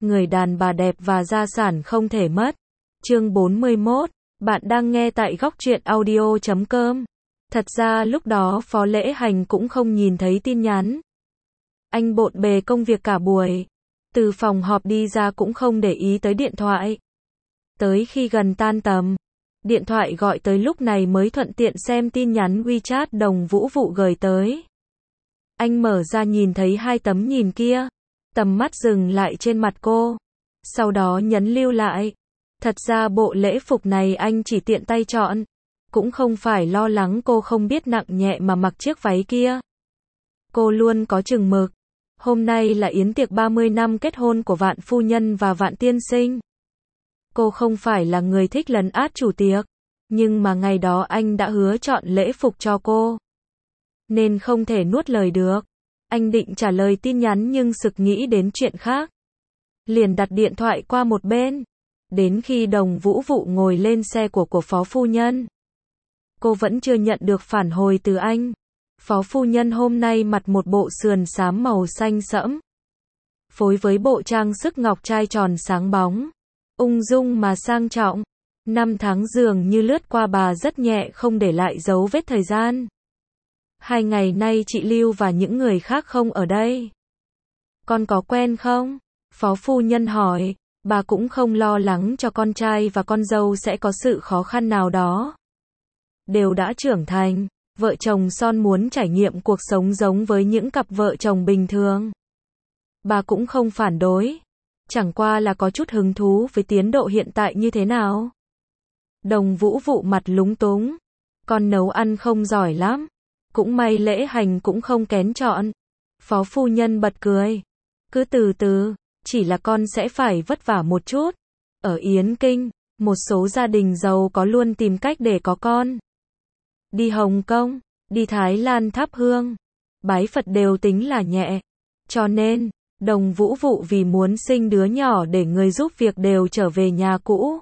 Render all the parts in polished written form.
người đàn bà đẹp và gia sản không thể mất. Chương 41, bạn đang nghe tại góc truyện audio.com. Thật ra lúc đó Phó Lễ Hành cũng không nhìn thấy tin nhắn. Anh bộn bề công việc cả buổi. Từ phòng họp đi ra cũng không để ý tới điện thoại. Tới khi gần tan tầm, điện thoại gọi tới lúc này mới thuận tiện xem tin nhắn WeChat Đồng Vũ Vụ gửi tới. Anh mở ra nhìn thấy hai tấm nhìn kia. Tầm mắt dừng lại trên mặt cô. Sau đó nhấn lưu lại. Thật ra bộ lễ phục này anh chỉ tiện tay chọn. Cũng không phải lo lắng cô không biết nặng nhẹ mà mặc chiếc váy kia. Cô luôn có chừng mực. Hôm nay là yến tiệc 30 năm kết hôn của Vạn phu nhân và Vạn tiên sinh. Cô không phải là người thích lấn át chủ tiệc. Nhưng mà ngày đó anh đã hứa chọn lễ phục cho cô. Nên không thể nuốt lời được. Anh định trả lời tin nhắn nhưng sực nghĩ đến chuyện khác. Liền đặt điện thoại qua một bên. Đến khi Đồng Vũ Vụ ngồi lên xe của phó phu nhân. Cô vẫn chưa nhận được phản hồi từ anh. Phó phu nhân hôm nay mặc một bộ sườn xám màu xanh sẫm. Phối với bộ trang sức ngọc trai tròn sáng bóng. Ung dung mà sang trọng. Năm tháng dường như lướt qua bà rất nhẹ không để lại dấu vết thời gian. 2 ngày nay chị Lưu và những người khác không ở đây. Con có quen không? Phó phu nhân hỏi. Bà cũng không lo lắng cho con trai và con dâu sẽ có sự khó khăn nào đó. Đều đã trưởng thành, vợ chồng son muốn trải nghiệm cuộc sống giống với những cặp vợ chồng bình thường. Bà cũng không phản đối. Chẳng qua là có chút hứng thú với tiến độ hiện tại như thế nào. Đồng Vũ Vụ mặt lúng túng. Con nấu ăn không giỏi lắm. Cũng may Lễ Hành cũng không kén chọn. Phó phu nhân bật cười. Cứ từ từ, chỉ là con sẽ phải vất vả một chút. Ở Yến Kinh, một số gia đình giàu có luôn tìm cách để có con. Đi Hồng Kông, đi Thái Lan thắp hương, bái Phật đều tính là nhẹ. Cho nên, Đồng Vũ Vụ vì muốn sinh đứa nhỏ để người giúp việc đều trở về nhà cũ.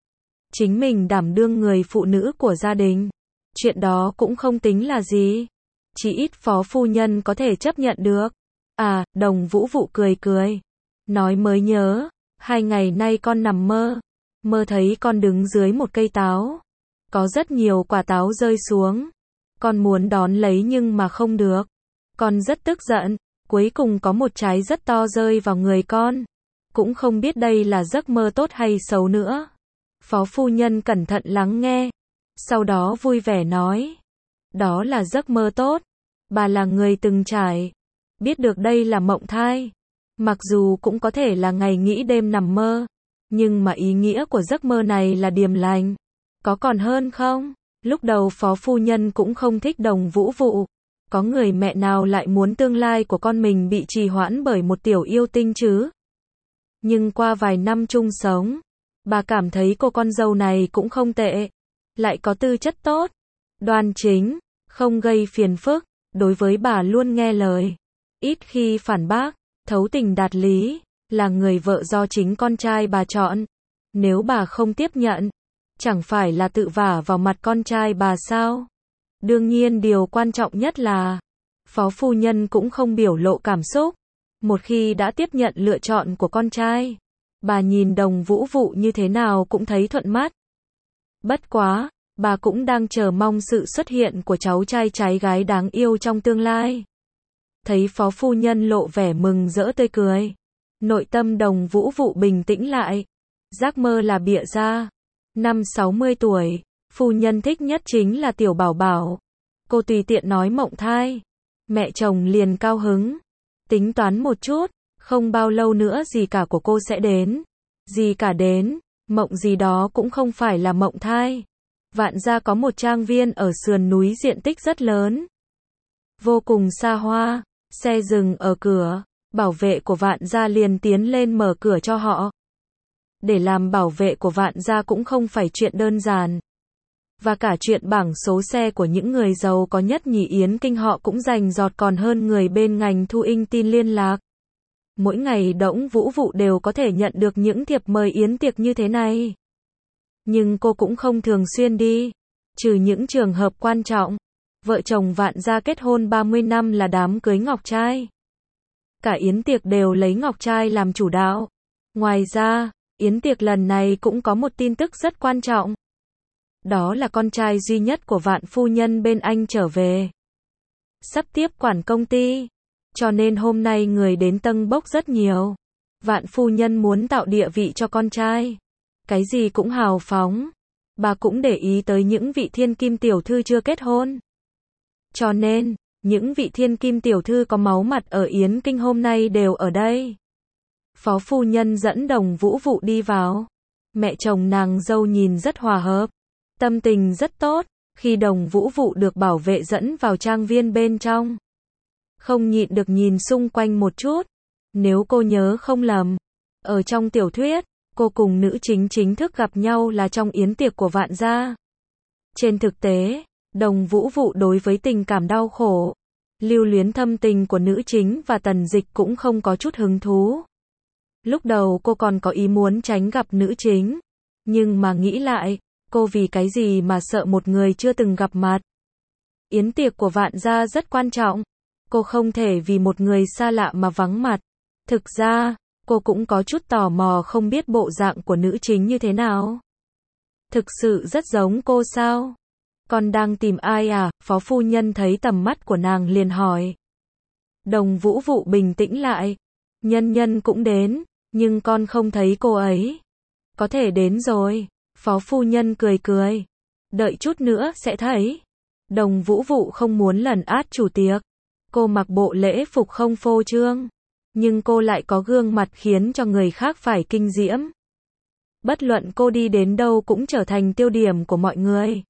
Chính mình đảm đương người phụ nữ của gia đình. Chuyện đó cũng không tính là gì. Chỉ ít phó phu nhân có thể chấp nhận được. À, Đồng Vũ Vụ cười cười. Nói mới nhớ, 2 ngày nay con nằm mơ. Mơ thấy con đứng dưới một cây táo. Có rất nhiều quả táo rơi xuống. Con muốn đón lấy nhưng mà không được. Con rất tức giận. Cuối cùng có một trái rất to rơi vào người con. Cũng không biết đây là giấc mơ tốt hay xấu nữa. Phó phu nhân cẩn thận lắng nghe. Sau đó vui vẻ nói. Đó là giấc mơ tốt. Bà là người từng trải. Biết được đây là mộng thai. Mặc dù cũng có thể là ngày nghĩ đêm nằm mơ. Nhưng mà ý nghĩa của giấc mơ này là điềm lành. Có còn hơn không? Lúc đầu phó phu nhân cũng không thích Đồng Vũ Vụ. Có người mẹ nào lại muốn tương lai của con mình bị trì hoãn bởi một tiểu yêu tinh chứ? Nhưng qua vài năm chung sống, bà cảm thấy cô con dâu này cũng không tệ. Lại có tư chất tốt, đoan chính, không gây phiền phức, đối với bà luôn nghe lời. Ít khi phản bác, thấu tình đạt lý, là người vợ do chính con trai bà chọn. Nếu bà không tiếp nhận, chẳng phải là tự vả vào mặt con trai bà sao? Đương nhiên điều quan trọng nhất là, phó phu nhân cũng không biểu lộ cảm xúc. Một khi đã tiếp nhận lựa chọn của con trai, bà nhìn Đồng Vũ Vụ như thế nào cũng thấy thuận mắt. Bất quá, bà cũng đang chờ mong sự xuất hiện của cháu trai trái gái đáng yêu trong tương lai. Thấy phó phu nhân lộ vẻ mừng rỡ tươi cười. Nội tâm Đồng Vũ Vụ bình tĩnh lại. Giác mơ là bịa ra. Năm 60 tuổi, phu nhân thích nhất chính là tiểu bảo bảo. Cô tùy tiện nói mộng thai. Mẹ chồng liền cao hứng. Tính toán một chút, không bao lâu nữa gì cả của cô sẽ đến. Gì cả đến, mộng gì đó cũng không phải là mộng thai. Vạn gia có một trang viên ở sườn núi diện tích rất lớn. Vô cùng xa hoa, xe dừng ở cửa, bảo vệ của Vạn gia liền tiến lên mở cửa cho họ. Để làm bảo vệ của Vạn gia cũng không phải chuyện đơn giản. Và cả chuyện bảng số xe của những người giàu có nhất nhì Yến Kinh họ cũng rành rọt còn hơn người bên ngành thu in tin liên lạc. Mỗi ngày Đổng Vũ Vụ đều có thể nhận được những thiệp mời yến tiệc như thế này. Nhưng cô cũng không thường xuyên đi. Trừ những trường hợp quan trọng. Vợ chồng Vạn gia kết hôn 30 năm là đám cưới ngọc trai. Cả yến tiệc đều lấy ngọc trai làm chủ đạo. Ngoài ra, yến tiệc lần này cũng có một tin tức rất quan trọng. Đó là con trai duy nhất của Vạn phu nhân bên anh trở về. Sắp tiếp quản công ty. Cho nên hôm nay người đến tâng bốc rất nhiều. Vạn phu nhân muốn tạo địa vị cho con trai. Cái gì cũng hào phóng. Bà cũng để ý tới những vị thiên kim tiểu thư chưa kết hôn. Cho nên, những vị thiên kim tiểu thư có máu mặt ở Yến Kinh hôm nay đều ở đây. Phó phu nhân dẫn Đồng Vũ Vụ đi vào. Mẹ chồng nàng dâu nhìn rất hòa hợp. Tâm tình rất tốt, khi Đồng Vũ Vụ được bảo vệ dẫn vào trang viên bên trong. Không nhịn được nhìn xung quanh một chút. Nếu cô nhớ không lầm, ở trong tiểu thuyết, cô cùng nữ chính chính thức gặp nhau là trong yến tiệc của Vạn gia. Trên thực tế, Đồng Vũ Vụ đối với tình cảm đau khổ, lưu luyến thâm tình của nữ chính và Tần Dịch cũng không có chút hứng thú. Lúc đầu cô còn có ý muốn tránh gặp nữ chính, nhưng mà nghĩ lại, cô vì cái gì mà sợ một người chưa từng gặp mặt. Yến tiệc của Vạn gia rất quan trọng, cô không thể vì một người xa lạ mà vắng mặt. Thực ra, cô cũng có chút tò mò không biết bộ dạng của nữ chính như thế nào. Thực sự rất giống cô sao? Con đang tìm ai à? Phó phu nhân thấy tầm mắt của nàng liền hỏi. Đồng Vũ Vụ bình tĩnh lại. Nhân nhân cũng đến, nhưng con không thấy cô ấy. Có thể đến rồi. Phó phu nhân cười cười. Đợi chút nữa sẽ thấy. Đồng Vũ Vụ không muốn lấn át chủ tiệc. Cô mặc bộ lễ phục không phô trương. Nhưng cô lại có gương mặt khiến cho người khác phải kinh diễm. Bất luận cô đi đến đâu cũng trở thành tiêu điểm của mọi người.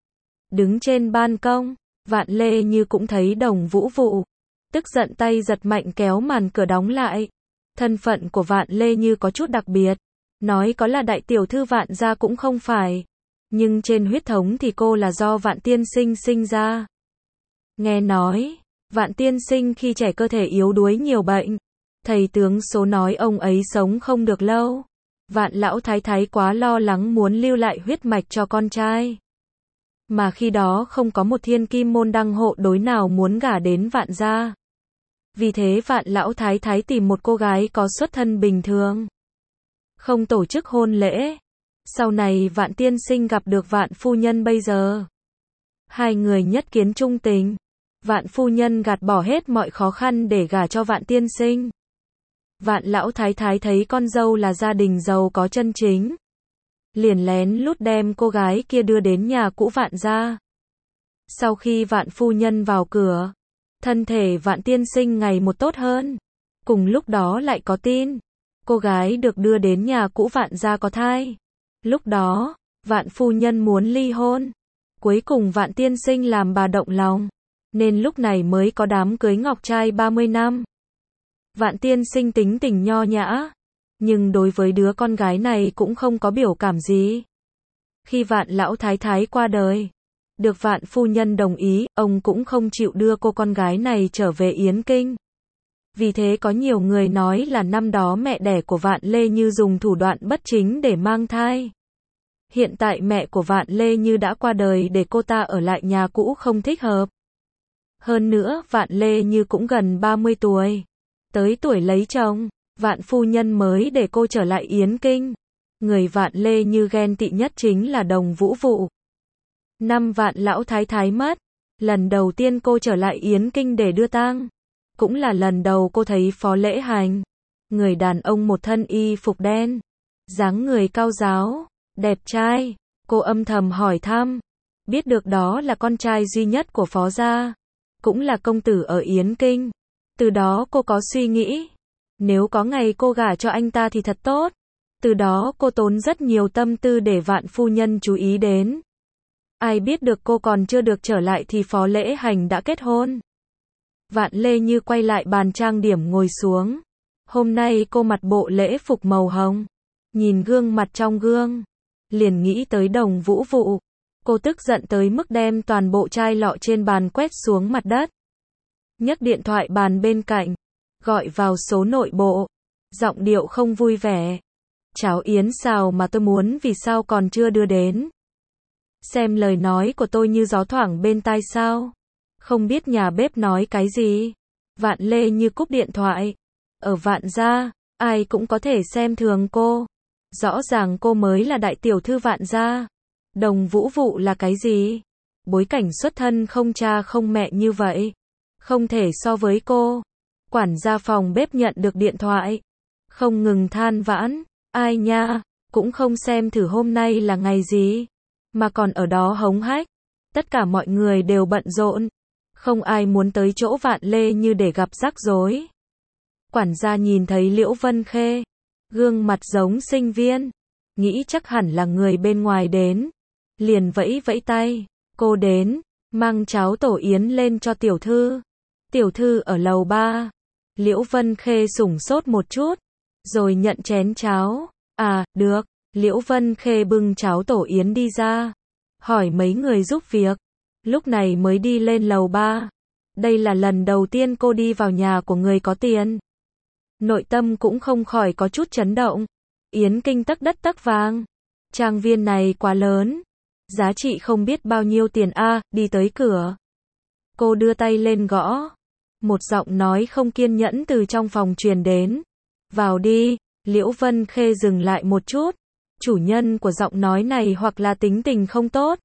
Đứng trên ban công, Vạn Lê Như cũng thấy Đồng Vũ Vụ. Tức giận tay giật mạnh kéo màn cửa đóng lại. Thân phận của Vạn Lê Như có chút đặc biệt. Nói có là đại tiểu thư Vạn gia cũng không phải. Nhưng trên huyết thống thì cô là do Vạn tiên sinh sinh ra. Nghe nói, Vạn tiên sinh khi trẻ cơ thể yếu đuối nhiều bệnh. Thầy tướng số nói ông ấy sống không được lâu. Vạn lão thái thái quá lo lắng muốn lưu lại huyết mạch cho con trai. Mà khi đó không có một thiên kim môn đăng hộ đối nào muốn gả đến Vạn gia. Vì thế Vạn lão thái thái tìm một cô gái có xuất thân bình thường. Không tổ chức hôn lễ. Sau này Vạn tiên sinh gặp được Vạn phu nhân bây giờ. Hai người nhất kiến trung tình. Vạn phu nhân gạt bỏ hết mọi khó khăn để gả cho Vạn tiên sinh. Vạn lão thái thái thấy con dâu là gia đình giàu có chân chính. Liền lén lút đem cô gái kia đưa đến nhà cũ Vạn gia. Sau khi Vạn phu nhân vào cửa, thân thể Vạn tiên sinh ngày một tốt hơn. Cùng lúc đó lại có tin, cô gái được đưa đến nhà cũ Vạn gia có thai. Lúc đó, Vạn phu nhân muốn ly hôn. Cuối cùng Vạn tiên sinh làm bà động lòng, nên lúc này mới có đám cưới ngọc trai 30 năm. Vạn tiên sinh tính tình nho nhã, nhưng đối với đứa con gái này cũng không có biểu cảm gì. Khi Vạn lão thái thái qua đời, được Vạn phu nhân đồng ý, ông cũng không chịu đưa cô con gái này trở về Yến Kinh. Vì thế có nhiều người nói là năm đó mẹ đẻ của Vạn Lê Như dùng thủ đoạn bất chính để mang thai. Hiện tại mẹ của Vạn Lê Như đã qua đời để cô ta ở lại nhà cũ không thích hợp. Hơn nữa, Vạn Lê Như cũng gần 30 tuổi. Tới tuổi lấy chồng, Vạn phu nhân mới để cô trở lại Yến Kinh. Người Vạn Lê Như ghen tị nhất chính là Đồng Vũ Vụ. Năm Vạn lão thái thái mất, lần đầu tiên cô trở lại Yến Kinh để đưa tang. Cũng là lần đầu cô thấy Phó Lễ Hành. Người đàn ông một thân y phục đen, dáng người cao ráo, đẹp trai. Cô âm thầm hỏi thăm. Biết được đó là con trai duy nhất của Phó gia, cũng là công tử ở Yến Kinh. Từ đó cô có suy nghĩ, nếu có ngày cô gả cho anh ta thì thật tốt. Từ đó cô tốn rất nhiều tâm tư để Vạn phu nhân chú ý đến. Ai biết được cô còn chưa được trở lại thì Phó Lễ Hành đã kết hôn. Vạn Lê Như quay lại bàn trang điểm ngồi xuống. Hôm nay cô mặc bộ lễ phục màu hồng. Nhìn gương mặt trong gương, liền nghĩ tới Đồng Vũ Vụ. Cô tức giận tới mức đem toàn bộ chai lọ trên bàn quét xuống mặt đất. Nhấc điện thoại bàn bên cạnh, gọi vào số nội bộ. Giọng điệu không vui vẻ. Cháo yến xào mà tôi muốn vì sao còn chưa đưa đến. Xem lời nói của tôi như gió thoảng bên tai sao. Không biết nhà bếp nói cái gì. Vạn Lê Như cúp điện thoại. Ở Vạn gia, ai cũng có thể xem thường cô. Rõ ràng cô mới là đại tiểu thư Vạn gia. Đồng Vũ Vụ là cái gì? Bối cảnh xuất thân không cha không mẹ như vậy. Không thể so với cô. Quản gia phòng bếp nhận được điện thoại. Không ngừng than vãn. Ai nha, cũng không xem thử hôm nay là ngày gì. Mà còn ở đó hống hách. Tất cả mọi người đều bận rộn. Không ai muốn tới chỗ Vạn Lê Như để gặp rắc rối. Quản gia nhìn thấy Liễu Vân Khê. Gương mặt giống sinh viên. Nghĩ chắc hẳn là người bên ngoài đến. Liền vẫy vẫy tay. Cô đến, mang cháo tổ yến lên cho tiểu thư. Tiểu thư ở lầu 3. Liễu Vân Khê sửng sốt một chút. Rồi nhận chén cháo. À, được. Liễu Vân Khê bưng cháo tổ yến đi ra. Hỏi mấy người giúp việc. Lúc này mới đi lên lầu 3. Đây là lần đầu tiên cô đi vào nhà của người có tiền. Nội tâm cũng không khỏi có chút chấn động. Yến kinh tấc đất tấc vàng. Trang viên này quá lớn. Giá trị không biết bao nhiêu tiền a, đi tới cửa. Cô đưa tay lên gõ. Một giọng nói không kiên nhẫn từ trong phòng truyền đến. Vào đi. Liễu Vân Khê dừng lại một chút. Chủ nhân của giọng nói này hoặc là tính tình không tốt,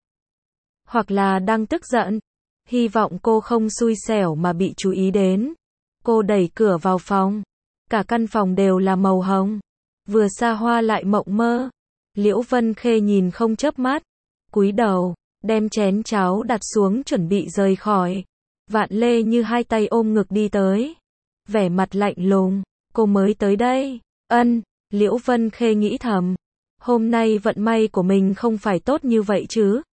hoặc là đang tức giận. Hy vọng cô không xui xẻo mà bị chú ý đến. Cô đẩy cửa vào phòng. Cả căn phòng đều là màu hồng. Vừa xa hoa lại mộng mơ. Liễu Vân Khê nhìn không chớp mắt. Cúi đầu, đem chén cháo đặt xuống chuẩn bị rời khỏi. Vạn Lê Như hai tay ôm ngực đi tới. Vẻ mặt lạnh lùng. Cô mới tới đây. Liễu Vân Khê nghĩ thầm. Hôm nay vận may của mình không phải tốt như vậy chứ.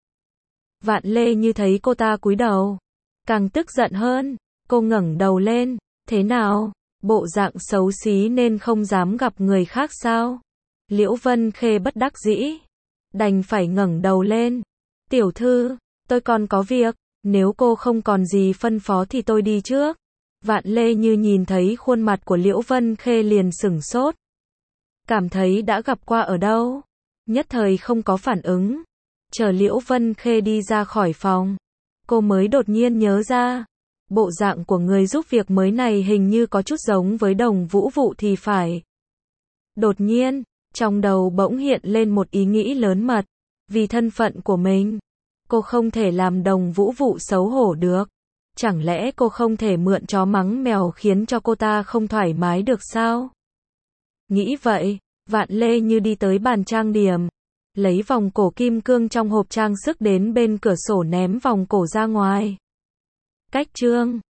Vạn Lê Như thấy cô ta cúi đầu. Càng tức giận hơn. Cô ngẩng đầu lên. Thế nào? Bộ dạng xấu xí nên không dám gặp người khác sao? Liễu Vân Khê bất đắc dĩ. Đành phải ngẩng đầu lên. Tiểu thư, tôi còn có việc. Nếu cô không còn gì phân phó thì tôi đi trước. Vạn Lê Như nhìn thấy khuôn mặt của Liễu Vân Khê liền sửng sốt. Cảm thấy đã gặp qua ở đâu. Nhất thời không có phản ứng. Chờ Liễu Vân Khê đi ra khỏi phòng. Cô mới đột nhiên nhớ ra. Bộ dạng của người giúp việc mới này hình như có chút giống với Đồng Vũ Vụ thì phải. Đột nhiên, trong đầu bỗng hiện lên một ý nghĩ lớn mật. Vì thân phận của mình, cô không thể làm Đồng Vũ Vụ xấu hổ được. Chẳng lẽ cô không thể mượn chó mắng mèo khiến cho cô ta không thoải mái được sao? Nghĩ vậy, Vạn Lê Như đi tới bàn trang điểm. Lấy vòng cổ kim cương trong hộp trang sức đến bên cửa sổ ném vòng cổ ra ngoài. Cách chương